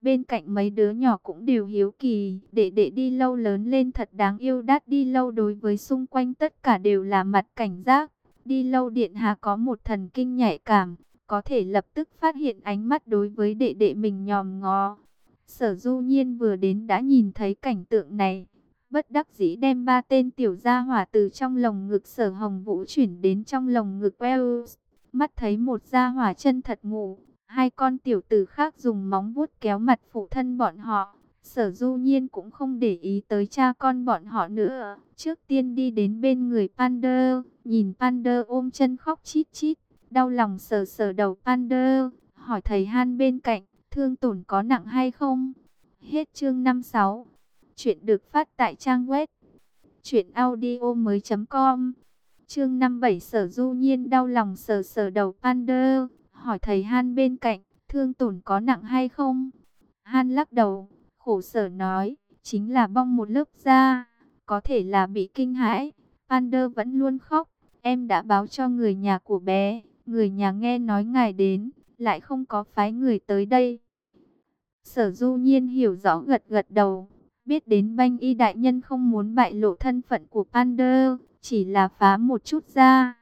Bên cạnh mấy đứa nhỏ cũng đều hiếu kỳ, đệ đệ đi lâu lớn lên thật đáng yêu. Đát đi lâu đối với xung quanh tất cả đều là mặt cảnh giác. Đi lâu điện hạ có một thần kinh nhạy cảm, có thể lập tức phát hiện ánh mắt đối với đệ đệ mình nhòm ngó. Sở Du Nhiên vừa đến đã nhìn thấy cảnh tượng này, bất đắc dĩ đem ba tên tiểu gia hỏa từ trong lồng ngực Sở Hồng Vũ chuyển đến trong lồng ngực Wells. Mắt thấy một gia hỏa chân thật ngủ, hai con tiểu tử khác dùng móng vuốt kéo mặt phụ thân bọn họ. Sở Du Nhiên cũng không để ý tới cha con bọn họ nữa. Trước tiên đi đến bên người Pander, nhìn Pander ôm chân khóc chít chít. Đau lòng sờ sờ đầu Pander, hỏi thầy Han bên cạnh, thương tổn có nặng hay không? Hết chương 56. Chuyện được phát tại trang web truyệnaudiomoi.com. Chương 57. Sở Du Nhiên đau lòng sờ sờ đầu Pander, hỏi thầy Han bên cạnh, thương tổn có nặng hay không? Han lắc đầu, khổ sở nói, chính là bong một lớp da, có thể là bị kinh hãi. Pander vẫn luôn khóc, em đã báo cho người nhà của bé, người nhà nghe nói ngài đến, lại không có phái người tới đây. Sở Du Nhiên hiểu rõ gật gật đầu, biết đến Banh Y đại nhân không muốn bại lộ thân phận của Pander, chỉ là phá một chút ra.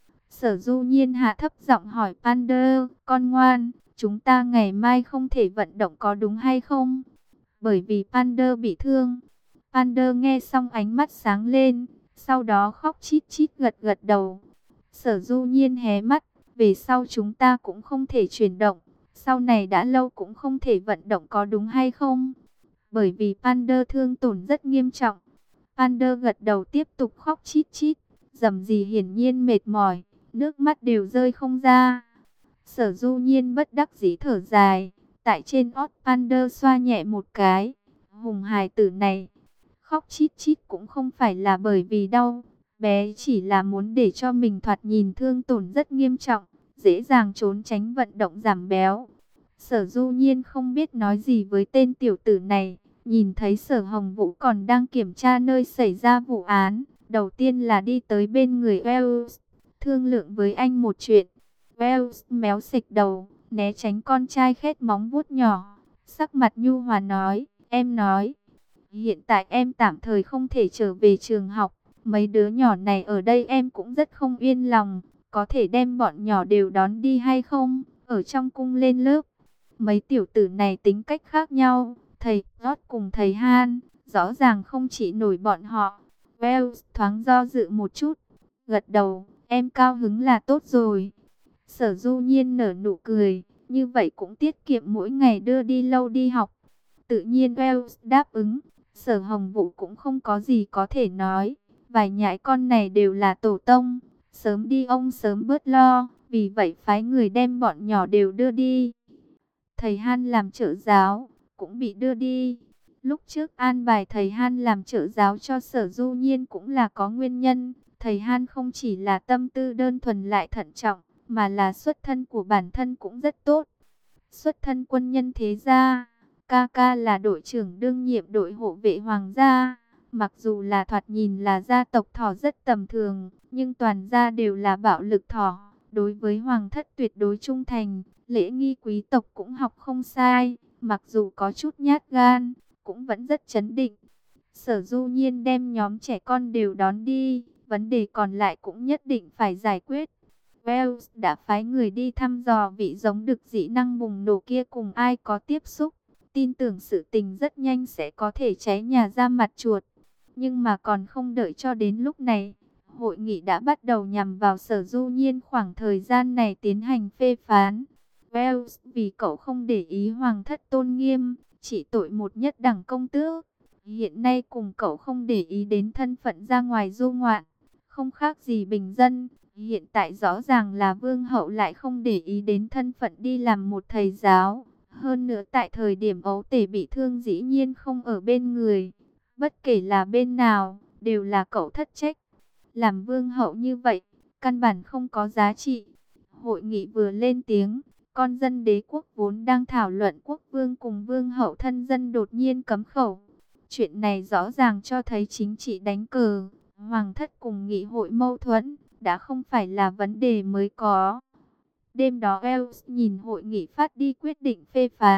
Sở Du Nhiên hạ thấp giọng hỏi Pander, con ngoan, chúng ta ngày mai không thể vận động có đúng hay không? Bởi vì Pander bị thương. Pander nghe xong ánh mắt sáng lên, sau đó khóc chít chít gật gật đầu. Sở Du Nhiên hé mắt, về sau chúng ta cũng không thể chuyển động, sau này đã lâu cũng không thể vận động có đúng hay không? Bởi vì Pander thương tổn rất nghiêm trọng. Pander gật đầu tiếp tục khóc chít chít, dầm gì hiển nhiên mệt mỏi, nước mắt đều rơi không ra. Sở Du Nhiên bất đắc dĩ thở dài, tại trên ót Pander xoa nhẹ một cái. Hùng hài tử này, khóc chít chít cũng không phải là bởi vì đau, bé chỉ là muốn để cho mình thoạt nhìn thương tổn rất nghiêm trọng, dễ dàng trốn tránh vận động giảm béo. Sở Du Nhiên không biết nói gì với tên tiểu tử này, nhìn thấy Sở Hồng Vũ còn đang kiểm tra nơi xảy ra vụ án, đầu tiên là đi tới bên người Wells, thương lượng với anh một chuyện. Wells méo xịch đầu, né tránh con trai khét móng vuốt nhỏ, sắc mặt nhu hòa nói, em nói, hiện tại em tạm thời không thể trở về trường học, mấy đứa nhỏ này ở đây em cũng rất không yên lòng, có thể đem bọn nhỏ đều đón đi hay không, ở trong cung lên lớp. Mấy tiểu tử này tính cách khác nhau, thầy George cùng thầy Han, rõ ràng không chỉ nổi bọn họ. Wells thoáng do dự một chút, gật đầu, em cao hứng là tốt rồi. Sở Du Nhiên nở nụ cười, như vậy cũng tiết kiệm mỗi ngày đưa đi lâu đi học. Tự nhiên Wells đáp ứng, Sở Hồng Vũ cũng không có gì có thể nói. Vài nhãi con này đều là tổ tông, sớm đi ông sớm bớt lo, vì vậy phái người đem bọn nhỏ đều đưa đi. Thầy Han làm trợ giáo, cũng bị đưa đi. Lúc trước an bài thầy Han làm trợ giáo cho Sở Du Nhiên cũng là có nguyên nhân. Thầy Han không chỉ là tâm tư đơn thuần lại thận trọng, mà là xuất thân của bản thân cũng rất tốt. Xuất thân quân nhân thế gia, ca ca là đội trưởng đương nhiệm đội hộ vệ hoàng gia. Mặc dù là thoạt nhìn là gia tộc thỏ rất tầm thường, nhưng toàn gia đều là bạo lực thỏ. Đối với hoàng thất tuyệt đối trung thành, lễ nghi quý tộc cũng học không sai. Mặc dù có chút nhát gan, cũng vẫn rất trấn định. Sở Du Nhiên đem nhóm trẻ con đều đón đi, vấn đề còn lại cũng nhất định phải giải quyết. Wells đã phái người đi thăm dò vị giống đực dị năng bùng nổ kia cùng ai có tiếp xúc. Tin tưởng sự tình rất nhanh sẽ có thể cháy nhà ra mặt chuột. Nhưng mà còn không đợi cho đến lúc này, hội nghị đã bắt đầu nhằm vào Sở Du Nhiên khoảng thời gian này tiến hành phê phán. Wells vì cậu không để ý hoàng thất tôn nghiêm, chỉ tội một nhất đẳng công tước. Hiện nay cùng cậu không để ý đến thân phận ra ngoài du ngoạn, không khác gì bình dân. Hiện tại rõ ràng là vương hậu lại không để ý đến thân phận đi làm một thầy giáo. Hơn nữa tại thời điểm ấu tể bị thương dĩ nhiên không ở bên người. Bất kể là bên nào, đều là cậu thất trách. Làm vương hậu như vậy, căn bản không có giá trị. Hội nghị vừa lên tiếng, con dân đế quốc vốn đang thảo luận quốc vương cùng vương hậu thân dân đột nhiên cấm khẩu. Chuyện này rõ ràng cho thấy chính trị đánh cờ, hoàng thất cùng nghị hội mâu thuẫn, đã không phải là vấn đề mới có. Đêm đó Wells nhìn hội nghị phát đi quyết định phê phán,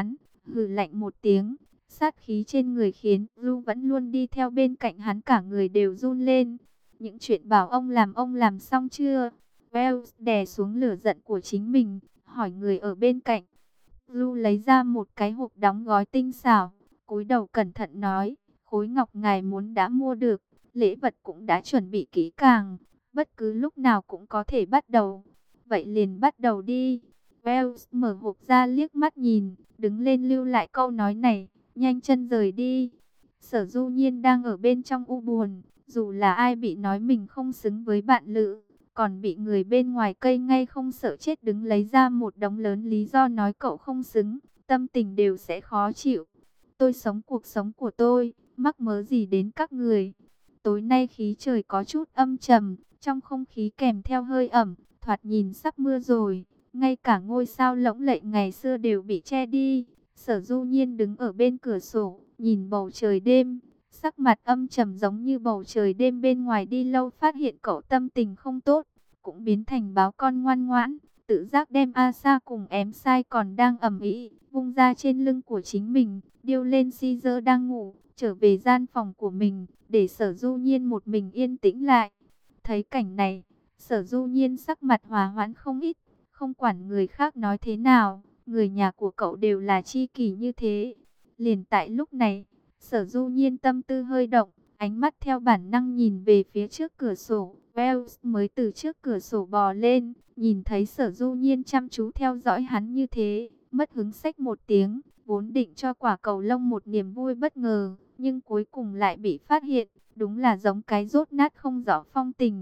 hừ lạnh một tiếng, sát khí trên người khiến Du vẫn luôn đi theo bên cạnh hắn cả người đều run lên. Những chuyện bảo ông làm xong chưa? Wells đè xuống lửa giận của chính mình, hỏi người ở bên cạnh. Du lấy ra một cái hộp đóng gói tinh xảo, cúi đầu cẩn thận nói, khối ngọc ngài muốn đã mua được, lễ vật cũng đã chuẩn bị kỹ càng, bất cứ lúc nào cũng có thể bắt đầu. Vậy liền bắt đầu đi. Wells mở hộp ra liếc mắt nhìn, đứng lên lưu lại câu nói này, nhanh chân rời đi. Sở Du Nhiên đang ở bên trong u buồn, dù là ai bị nói mình không xứng với bạn lữ, còn bị người bên ngoài cây ngay không sợ chết đứng lấy ra một đống lớn lý do nói cậu không xứng, tâm tình đều sẽ khó chịu. Tôi sống cuộc sống của tôi, mắc mớ gì đến các người. Tối nay khí trời có chút âm trầm, trong không khí kèm theo hơi ẩm, thoạt nhìn sắp mưa rồi. Ngay cả ngôi sao lộng lẫy ngày xưa đều bị che đi. Sở Du Nhiên đứng ở bên cửa sổ, nhìn bầu trời đêm, sắc mặt âm trầm giống như bầu trời đêm bên ngoài. Đi lâu phát hiện cậu tâm tình không tốt, cũng biến thành báo con ngoan ngoãn, tự giác đem Asa cùng ém sai còn đang ầm ĩ, vung ra trên lưng của chính mình, điêu lên Caesar đang ngủ, trở về gian phòng của mình, để Sở Du Nhiên một mình yên tĩnh lại. Thấy cảnh này, Sở Du Nhiên sắc mặt hòa hoãn không ít, không quản người khác nói thế nào, người nhà của cậu đều là tri kỷ như thế. Liền tại lúc này, Sở Du Nhiên tâm tư hơi động, ánh mắt theo bản năng nhìn về phía trước cửa sổ. Wells mới từ trước cửa sổ bò lên, nhìn thấy Sở Du Nhiên chăm chú theo dõi hắn như thế, mất hứng xách một tiếng, vốn định cho quả cầu lông một niềm vui bất ngờ, nhưng cuối cùng lại bị phát hiện, đúng là giống cái rốt nát không rõ phong tình.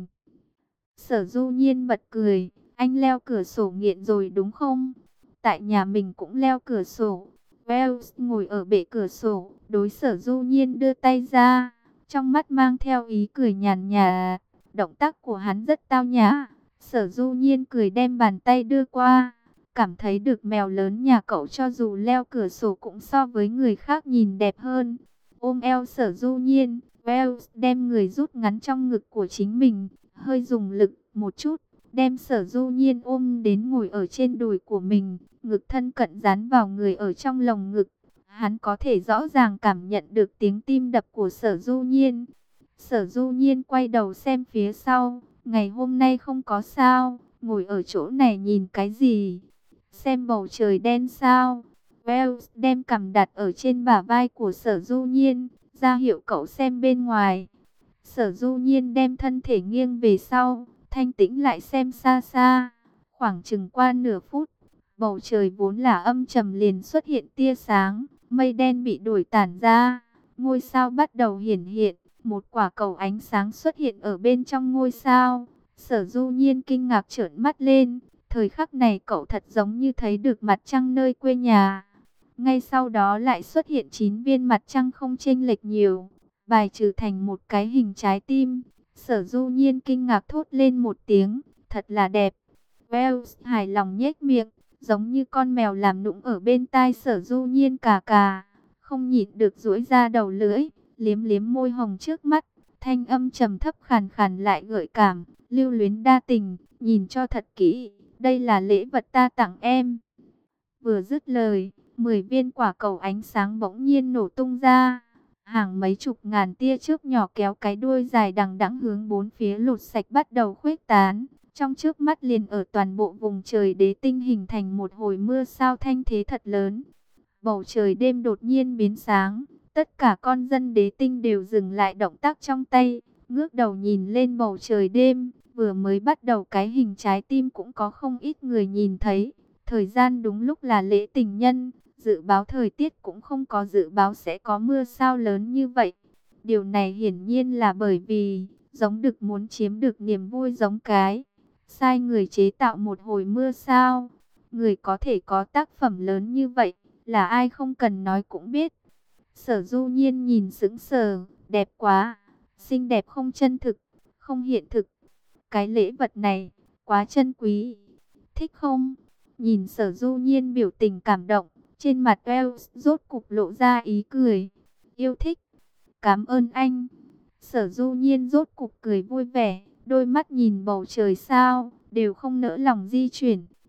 Sở Du Nhiên bật cười, anh leo cửa sổ nghiện rồi đúng không? Tại nhà mình cũng leo cửa sổ. Wells ngồi ở bệ cửa sổ, đối Sở Du Nhiên đưa tay ra, trong mắt mang theo ý cười nhàn nhạt. Động tác của hắn rất tao nhã. Sở Du Nhiên cười đem bàn tay đưa qua, cảm thấy được mèo lớn nhà cậu cho dù leo cửa sổ cũng so với người khác nhìn đẹp hơn. Ôm eo Sở Du Nhiên, Wells đem người rút ngắn trong ngực của chính mình, hơi dùng lực một chút, đem Sở Du Nhiên ôm đến ngồi ở trên đùi của mình, ngực thân cận dán vào người ở trong lồng ngực. Hắn có thể rõ ràng cảm nhận được tiếng tim đập của Sở Du Nhiên. Sở Du Nhiên quay đầu xem phía sau, ngày hôm nay không có sao, ngồi ở chỗ này nhìn cái gì? Xem bầu trời đen sao? Wells đem cằm đặt ở trên bả vai của Sở Du Nhiên, ra hiệu cậu xem bên ngoài. Sở Du Nhiên đem thân thể nghiêng về sau, thanh tĩnh lại xem xa xa. Khoảng chừng qua nửa phút, bầu trời vốn là âm trầm liền xuất hiện tia sáng, mây đen bị đổi tản ra, ngôi sao bắt đầu hiển hiện, một quả cầu ánh sáng xuất hiện ở bên trong ngôi sao. Sở Du Nhiên kinh ngạc trợn mắt lên, thời khắc này cậu thật giống như thấy được mặt trăng nơi quê nhà. Ngay sau đó lại xuất hiện 9 viên mặt trăng không chênh lệch nhiều, bài trừ thành một cái hình trái tim. Sở Du Nhiên kinh ngạc thốt lên một tiếng, thật là đẹp. Wells hài lòng nhếch miệng, giống như con mèo làm nũng ở bên tai Sở Du Nhiên cà cà, không nhịn được duỗi ra đầu lưỡi, liếm liếm môi hồng trước mắt, thanh âm trầm thấp khàn khàn lại gợi cảm, lưu luyến đa tình, nhìn cho thật kỹ, đây là lễ vật ta tặng em. Vừa dứt lời, 10 viên quả cầu ánh sáng bỗng nhiên nổ tung ra. Hàng mấy chục ngàn tia chớp nhỏ kéo cái đuôi dài đằng đẵng hướng bốn phía lột sạch bắt đầu khuếch tán. Trong chớp mắt liền ở toàn bộ vùng trời đế tinh hình thành một hồi mưa sao thanh thế thật lớn. Bầu trời đêm đột nhiên biến sáng, tất cả con dân đế tinh đều dừng lại động tác trong tay, ngước đầu nhìn lên bầu trời đêm. Vừa mới bắt đầu cái hình trái tim cũng có không ít người nhìn thấy. Thời gian đúng lúc là lễ tình nhân, dự báo thời tiết cũng không có dự báo sẽ có mưa sao lớn như vậy. Điều này hiển nhiên là bởi vì giống đực muốn chiếm được niềm vui giống cái, sai người chế tạo một hồi mưa sao. Người có thể có tác phẩm lớn như vậy, là ai không cần nói cũng biết. Sở Du Nhiên nhìn sững sờ, đẹp quá, xinh đẹp không chân thực, không hiện thực. Cái lễ vật này, quá chân quý, thích không? Nhìn Sở Du Nhiên biểu tình cảm động, trên mặt Wells rốt cục lộ ra ý cười. Yêu thích, cảm ơn anh. Sở Du Nhiên rốt cục cười vui vẻ, đôi mắt nhìn bầu trời sao, đều không nỡ lòng di chuyển,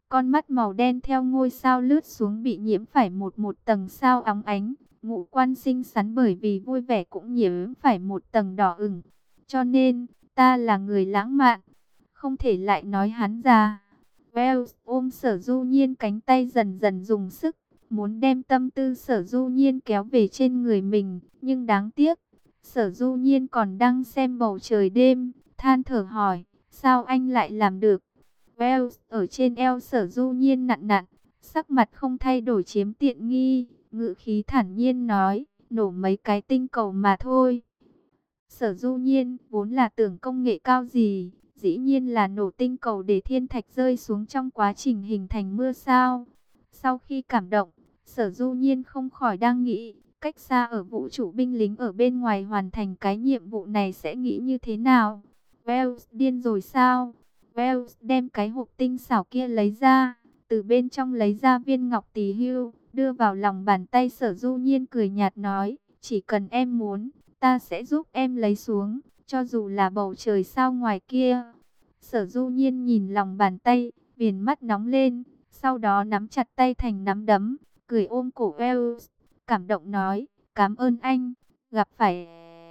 Con mắt màu đen theo ngôi sao lướt xuống bị nhiễm phải một một tầng sao óng ánh. Ngũ quan xinh xắn bởi vì vui vẻ cũng nhiễm phải một tầng đỏ ửng. Cho nên, ta là người lãng mạn, không thể lại nói hắn già. Wells ôm Sở Du Nhiên cánh tay dần dần dùng sức, muốn đem tâm tư Sở Du Nhiên kéo về trên người mình, nhưng đáng tiếc, Sở Du Nhiên còn đang xem bầu trời đêm, than thở hỏi, sao anh lại làm được? Wells ở trên eo Sở Du Nhiên nặn nặn, sắc mặt không thay đổi chiếm tiện nghi, ngữ khí thản nhiên nói, nổ mấy cái tinh cầu mà thôi. Sở Du Nhiên vốn là tưởng công nghệ cao gì, dĩ nhiên là nổ tinh cầu để thiên thạch rơi xuống trong quá trình hình thành mưa sao. Sau khi cảm động, Sở Du Nhiên không khỏi đang nghĩ, cách xa ở vũ trụ binh lính ở bên ngoài hoàn thành cái nhiệm vụ này sẽ nghĩ như thế nào. Wells điên rồi sao? Wells đem cái hộp tinh xảo kia lấy ra, từ bên trong lấy ra viên ngọc tỳ hưu, đưa vào lòng bàn tay. Sở Du Nhiên cười nhạt nói, chỉ cần em muốn, ta sẽ giúp em lấy xuống, cho dù là bầu trời sao ngoài kia. Sở Du Nhiên nhìn lòng bàn tay, viền mắt nóng lên, sau đó nắm chặt tay thành nắm đấm, cười ôm cổ Wells, cảm động nói, cảm ơn anh, gặp phải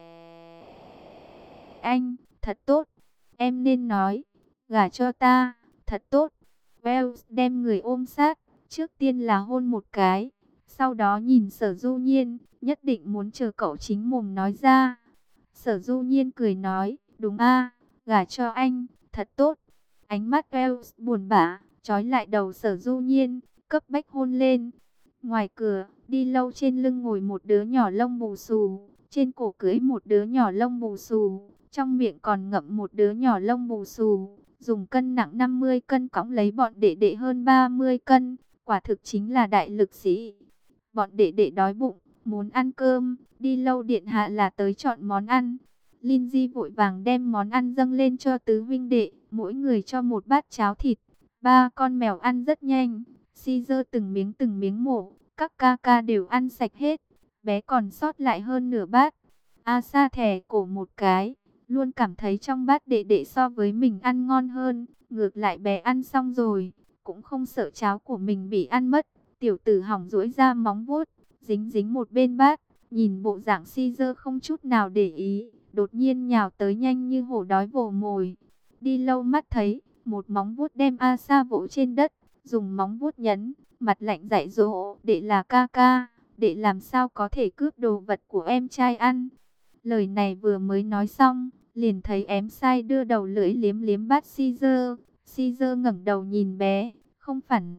anh, thật tốt. Em nên nói, gả cho ta, thật tốt. Wells đem người ôm sát, trước tiên là hôn một cái, sau đó nhìn Sở Du Nhiên, nhất định muốn chờ cậu chính mồm nói ra. Sở Du Nhiên cười nói, đúng a, gả cho anh, thật tốt. Ánh mắt Wells buồn bã, trói lại đầu Sở Du Nhiên, cấp bách hôn lên. Ngoài cửa, Đi Lâu trên lưng ngồi một đứa nhỏ lông bù xù, trên cổ cưỡi một đứa nhỏ lông bù xù, trong miệng còn ngậm một đứa nhỏ lông bù xù, dùng cân nặng 50 cân cõng lấy bọn đệ đệ hơn 30 cân, quả thực chính là đại lực sĩ. Bọn đệ đệ đói bụng, muốn ăn cơm, Đi Lâu điện hạ là tới chọn món ăn. Lindsay vội vàng đem món ăn dâng lên cho tứ huynh đệ, mỗi người cho một bát cháo thịt. Ba con mèo ăn rất nhanh, Caesar từng miếng mổ, các ca ca đều ăn sạch hết, bé còn sót lại hơn nửa bát. Asa thè cổ một cái, luôn cảm thấy trong bát đệ đệ so với mình ăn ngon hơn, ngược lại bé ăn xong rồi, cũng không sợ cháo của mình bị ăn mất. Tiểu tử hỏng duỗi ra móng vuốt, dính dính một bên bát, nhìn bộ dạng Caesar không chút nào để ý, đột nhiên nhào tới nhanh như hổ đói vồ mồi. Đi Lâu mắt thấy, một móng vuốt đem Asa vỗ trên đất, dùng móng vuốt nhấn, mặt lạnh dạy dỗ, đệ là ca ca, đệ làm sao có thể cướp đồ vật của em trai ăn. Lời này vừa mới nói xong, liền thấy ém sai đưa đầu lưỡi liếm liếm bát Caesar. Caesar ngẩng đầu nhìn bé, không phản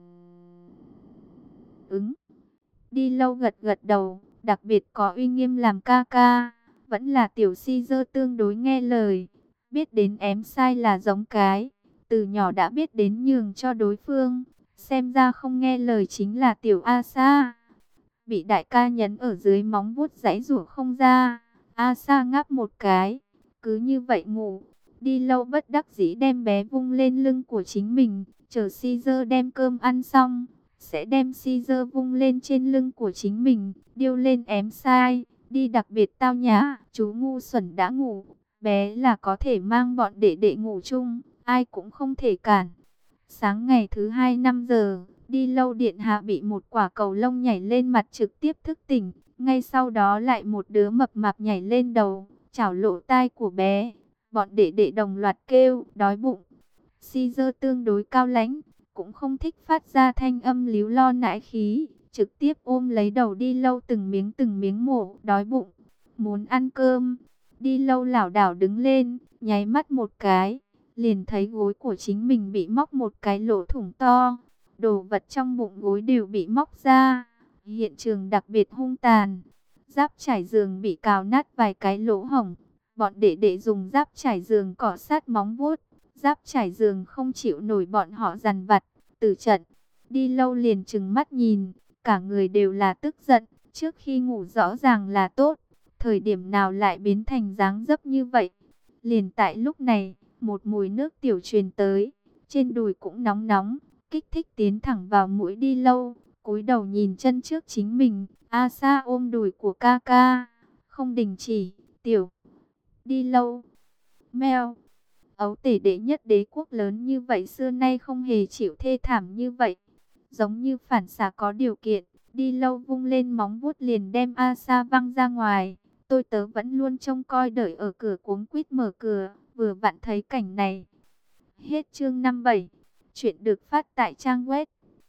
ứng. Đi Lâu gật gật đầu, đặc biệt có uy nghiêm làm ca ca, vẫn là tiểu Caesar tương đối nghe lời, biết đến ém sai là giống cái, từ nhỏ đã biết đến nhường cho đối phương, xem ra không nghe lời chính là tiểu Asa. Bị đại ca nhấn ở dưới móng vuốt giãy giụa không ra, Asa ngáp một cái, cứ như vậy ngủ. Đi Lâu bất đắc dĩ đem bé vung lên lưng của chính mình, chờ Caesar đem cơm ăn xong, sẽ đem Caesar vung lên trên lưng của chính mình, điêu lên ém sai, đi đặc biệt tao nhã. Chú ngu xuẩn đã ngủ, bé là có thể mang bọn đệ đệ ngủ chung, ai cũng không thể cản. Sáng ngày thứ hai 5 giờ, Đi Lâu điện hạ bị một quả cầu lông nhảy lên mặt trực tiếp thức tỉnh, ngay sau đó lại một đứa mập mạp nhảy lên đầu, chảo lỗ tai của bé. Bọn đệ đệ đồng loạt kêu, đói bụng. Caesar tương đối cao lãnh, cũng không thích phát ra thanh âm líu lo nãi khí, trực tiếp ôm lấy đầu Đi Lâu từng miếng mổ, đói bụng, muốn ăn cơm. Đi Lâu lảo đảo đứng lên, nháy mắt một cái, liền thấy gối của chính mình bị móc một cái lỗ thủng to, đồ vật trong bụng gối đều bị móc ra. Hiện trường đặc biệt hung tàn, giáp trải giường bị cào nát vài cái lỗ hổng. Bọn đệ đệ dùng giáp trải giường cọ sát móng vuốt, giáp trải giường không chịu nổi bọn họ dằn vặt, tử trận. Đi Lâu liền trừng mắt nhìn, cả người đều là tức giận, trước khi ngủ rõ ràng là tốt, thời điểm nào lại biến thành dáng dấp như vậy. Liền tại lúc này, một mùi nước tiểu truyền tới, trên đùi cũng nóng nóng, kích thích tiến thẳng vào mũi Đi Lâu, cúi đầu nhìn chân trước chính mình, Asa ôm đùi của ca ca, không đình chỉ, tiểu Đi Lâu, meo, Ấu tể đệ nhất đế quốc lớn như vậy xưa nay không hề chịu thê thảm như vậy. Giống như phản xạ có điều kiện, đi lâu vung lên móng vuốt liền đem Asa văng ra ngoài. Tôi tớ vẫn luôn trông coi đợi ở cửa cuống quýt mở cửa, vừa vặn thấy cảnh này. Hết chương 57. Chuyện được phát tại trang web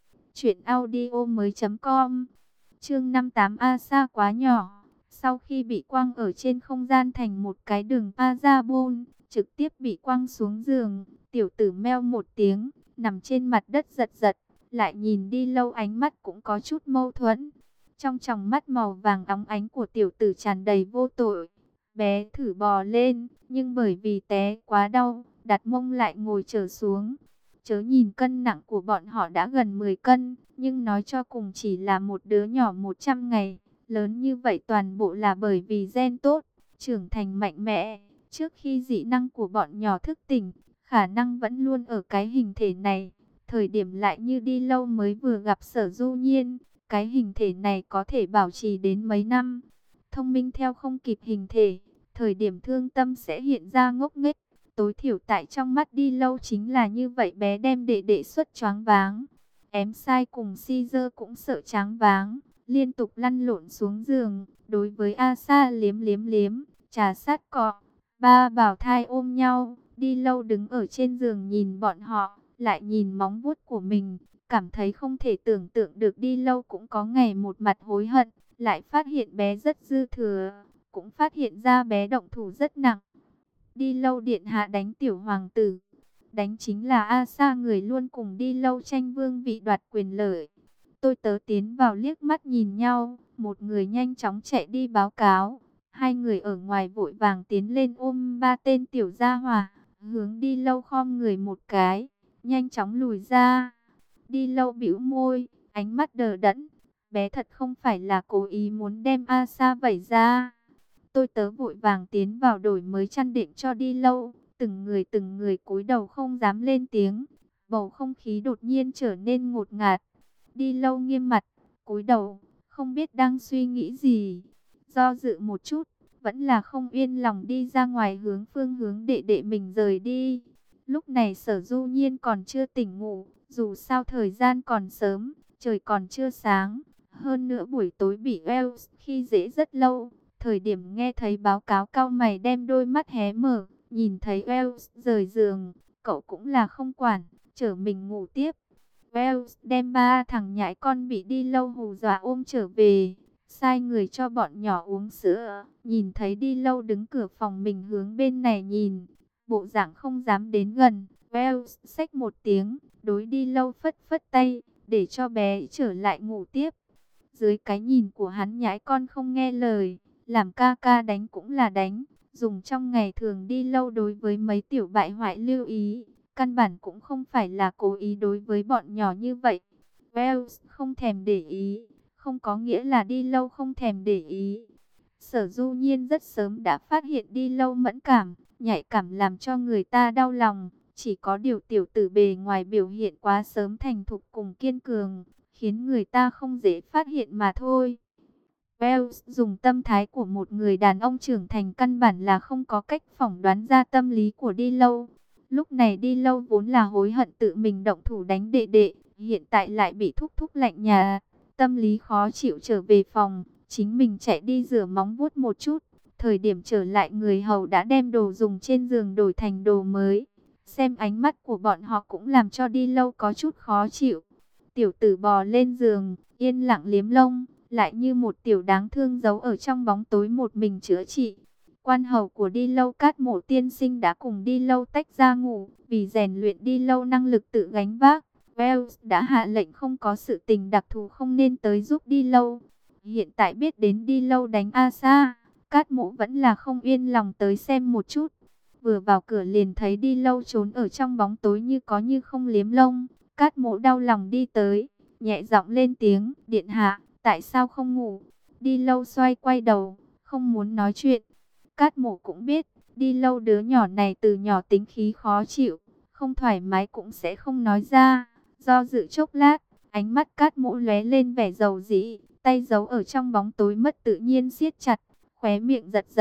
truyệnaudiomoi.com. Chương 58, Asa quá nhỏ. Sau khi bị quăng ở trên không gian thành một cái đường parabol, trực tiếp bị quăng xuống giường, tiểu tử meo một tiếng, nằm trên mặt đất giật giật, lại nhìn đi lâu ánh mắt cũng có chút mâu thuẫn. Trong tròng mắt màu vàng óng ánh của tiểu tử tràn đầy vô tội. Bé thử bò lên, nhưng bởi vì té quá đau, đặt mông lại ngồi trở xuống. Chớ nhìn cân nặng của bọn họ đã gần 10 cân, nhưng nói cho cùng chỉ là một đứa nhỏ 100 ngày. Lớn như vậy toàn bộ là bởi vì gen tốt, trưởng thành mạnh mẽ. Trước khi dị năng của bọn nhỏ thức tỉnh, khả năng vẫn luôn ở cái hình thể này. Thời điểm lại như đi lâu mới vừa gặp Sở Du Nhiên, cái hình thể này có thể bảo trì đến mấy năm. Thông minh theo không kịp hình thể, thời điểm thương tâm sẽ hiện ra ngốc nghếch. Tối thiểu tại trong mắt đi lâu chính là như vậy, bé đem đệ đệ xuất choáng váng. Em sai cùng Caesar cũng sợ choáng váng, liên tục lăn lộn xuống giường. Đối với Asa liếm liếm liếm, trà sát cọ, ba bảo thai ôm nhau. Đi lâu đứng ở trên giường nhìn bọn họ, lại nhìn móng vuốt của mình, cảm thấy không thể tưởng tượng được đi lâu cũng có ngày một mặt hối hận. Lại phát hiện bé rất dư thừa, cũng phát hiện ra bé động thủ rất nặng. Đi lâu điện hạ đánh tiểu hoàng tử, đánh chính là Asa, người luôn cùng đi lâu tranh vương vị đoạt quyền lợi. Tôi tớ tiến vào liếc mắt nhìn nhau, một người nhanh chóng chạy đi báo cáo. Hai người ở ngoài vội vàng tiến lên ôm ba tên tiểu gia hỏa, hướng đi lâu khom người một cái, nhanh chóng lùi ra. Đi lâu bĩu môi, ánh mắt đờ đẫn. Bé thật không phải là cố ý muốn đem Asa vẩy ra. Tôi tớ vội vàng tiến vào đổi mới chăn đệm cho đi lâu. Từng người cúi đầu không dám lên tiếng. Bầu không khí đột nhiên trở nên ngột ngạt. Đi lâu nghiêm mặt, cúi đầu, không biết đang suy nghĩ gì. Do dự một chút, vẫn là không yên lòng đi ra ngoài hướng phương hướng đệ đệ mình rời đi. Lúc này Sở Du Nhiên còn chưa tỉnh ngủ, dù sao thời gian còn sớm, trời còn chưa sáng. Hơn nữa buổi tối bị Wells khi dễ rất lâu. Thời điểm nghe thấy báo cáo cau mày đem đôi mắt hé mở, nhìn thấy Wells rời giường, cậu cũng là không quản, chở mình ngủ tiếp. Wells đem ba thằng nhãi con bị đi lâu hù dọa ôm trở về, sai người cho bọn nhỏ uống sữa. Nhìn thấy đi lâu đứng cửa phòng mình hướng bên này nhìn, bộ dạng không dám đến gần. Wells xách một tiếng, đối đi lâu phất phất tay, để cho bé trở lại ngủ tiếp. Dưới cái nhìn của hắn, nhãi con không nghe lời, làm ca ca đánh cũng là đánh. Dùng trong ngày thường đi lâu đối với mấy tiểu bại hoại lưu ý, căn bản cũng không phải là cố ý đối với bọn nhỏ như vậy. Wells không thèm để ý, không có nghĩa là đi lâu không thèm để ý. Sở Du Nhiên rất sớm đã phát hiện đi lâu mẫn cảm, nhạy cảm làm cho người ta đau lòng. Chỉ có điều tiểu tử bề ngoài biểu hiện quá sớm thành thục cùng kiên cường, khiến người ta không dễ phát hiện mà thôi. Wells dùng tâm thái của một người đàn ông trưởng thành căn bản là không có cách phỏng đoán ra tâm lý của đi lâu. Lúc này đi lâu vốn là hối hận tự mình động thủ đánh đệ đệ, hiện tại lại bị thúc thúc lạnh nhà. Tâm lý khó chịu trở về phòng, chính mình chạy đi rửa móng vuốt một chút. Thời điểm trở lại người hầu đã đem đồ dùng trên giường đổi thành đồ mới. Xem ánh mắt của bọn họ cũng làm cho đi lâu có chút khó chịu. Tiểu tử bò lên giường, yên lặng liếm lông, lại như một tiểu đáng thương giấu ở trong bóng tối một mình chữa trị. Quan hầu của đi lâu Cát Mộ tiên sinh đã cùng đi lâu tách ra ngủ, vì rèn luyện đi lâu năng lực tự gánh vác. Wells đã hạ lệnh không có sự tình đặc thù không nên tới giúp đi lâu. Hiện tại biết đến đi lâu đánh Asa, Cát Mộ vẫn là không yên lòng tới xem một chút. Vừa vào cửa liền thấy đi lâu trốn ở trong bóng tối như có như không liếm lông. Cát Mộ đau lòng đi tới, nhẹ giọng lên tiếng, điện hạ, tại sao không ngủ? Đi lâu xoay quay đầu, không muốn nói chuyện. Cát Mộ cũng biết, đi lâu đứa nhỏ này từ nhỏ tính khí khó chịu, không thoải mái cũng sẽ không nói ra. Do dự chốc lát, ánh mắt Cát Mộ lóe lên vẻ dầu dĩ, tay giấu ở trong bóng tối mất tự nhiên siết chặt, khóe miệng giật giật,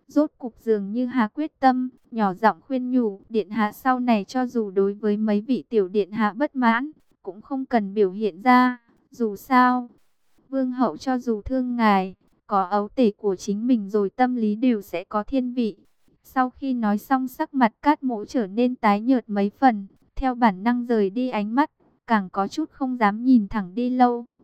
Rốt cục dường như hạ quyết tâm, nhỏ giọng khuyên nhủ, điện hạ sau này cho dù đối với mấy vị tiểu điện hạ bất mãn, cũng không cần biểu hiện ra, dù sao, vương hậu cho dù thương ngài, có ấu tể của chính mình rồi tâm lý đều sẽ có thiên vị. Sau khi nói xong sắc mặt Cát Mỗ trở nên tái nhợt mấy phần, theo bản năng rời đi ánh mắt, càng có chút không dám nhìn thẳng đi lâu.